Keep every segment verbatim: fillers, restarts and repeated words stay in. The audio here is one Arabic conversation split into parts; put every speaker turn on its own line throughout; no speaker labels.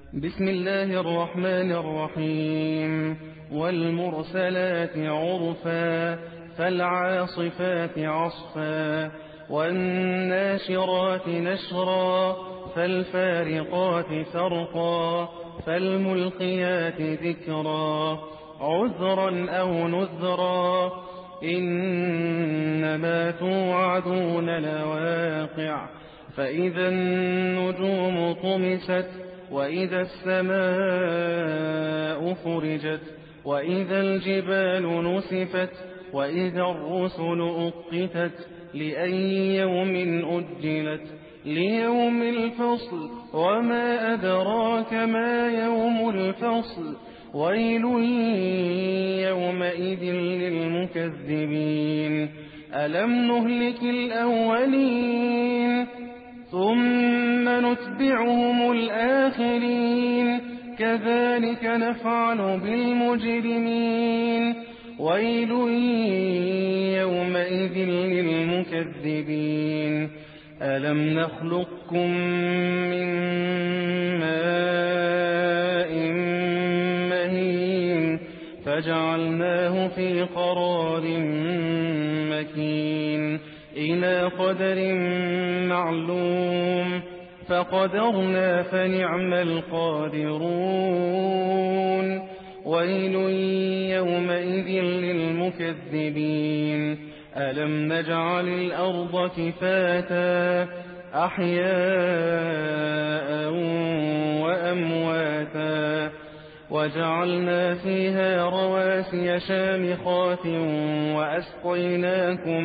بسم الله الرحمن الرحيم. والمرسلات عرفا فالعاصفات عصفا والناشرات نشرا فالفارقات فرقا فالملقيات ذكرا عذرا أو نذرا إنما توعدون لواقع. فإذا النجوم طمست وإذا السماء فرجت وإذا الجبال نسفت وإذا الرسل أقتت لأي يوم أجلت ليوم الفصل وما أدراك ما يوم الفصل ويل يومئذ للمكذبين. ألم نهلك الأولين ثم نتبعهم الآخرين كذلك نفعل بالمجرمين. ويل يومئذ للمكذبين. ألم نخلقكم من ماء مهين فجعلناه في قرار مكين إلى قدر معلوم فقدرنا فنعم القادرون. ويل يومئذ للمكذبين. ألم نجعل الأرض كفاتا أحياء وأمواتا وجعلنا فيها رواسي شامخات وأسقيناكم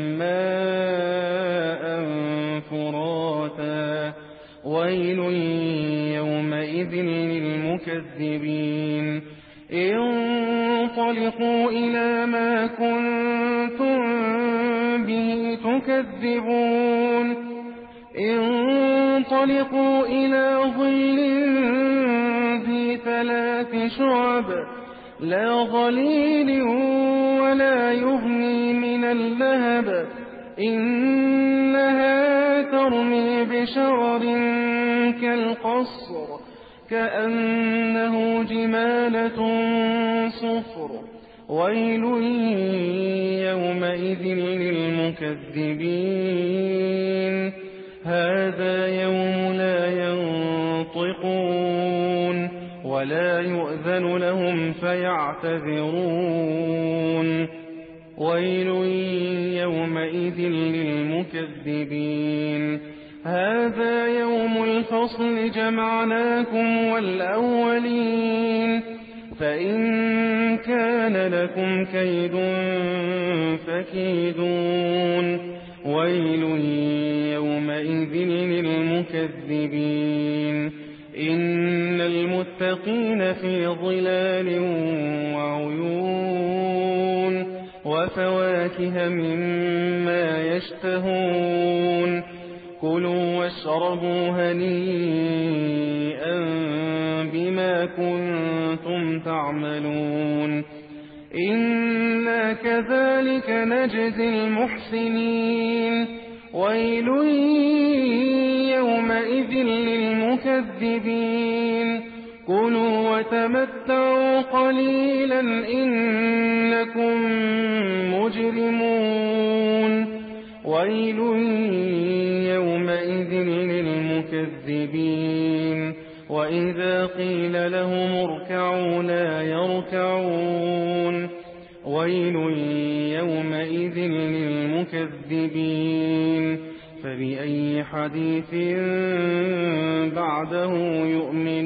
ماء فراتا. ويل يومئذ للمكذبين. انطلقوا إلى ما كنتم به تكذبون. انطلقوا إلى ظل ذي ثلاث شعب لا ظليل ولا يغني من اللهب إنها ترمي بشرر كالقصر كأنه جمالة صفر. ويل يومئذ للمكذبين. هذا يوم لا ينطقون ولا يؤذن لهم فيعتذرون. ويل يومئذ للمكذبين. هذا يوم الفصل جمعناكم والأولين فإن كان لكم كيد فكيدون. ويل يومئذ للمكذبين. إن المتقين في ظلال وعيون وفواكه مما يشتهون. كلوا واشربوا هنيئا بما كنتم تعملون. إنا كذلك نجزي المحسنين. ويل يومئذ للمكذبين. كلوا وتمتعوا قليلا إنكم مجرمون. ويل يومئذ للمكذبين. وإذا قيل لهم اركعوا لا يركعون. ويل يومئذ للمكذبين. فبأي حديث بعده يؤمنون.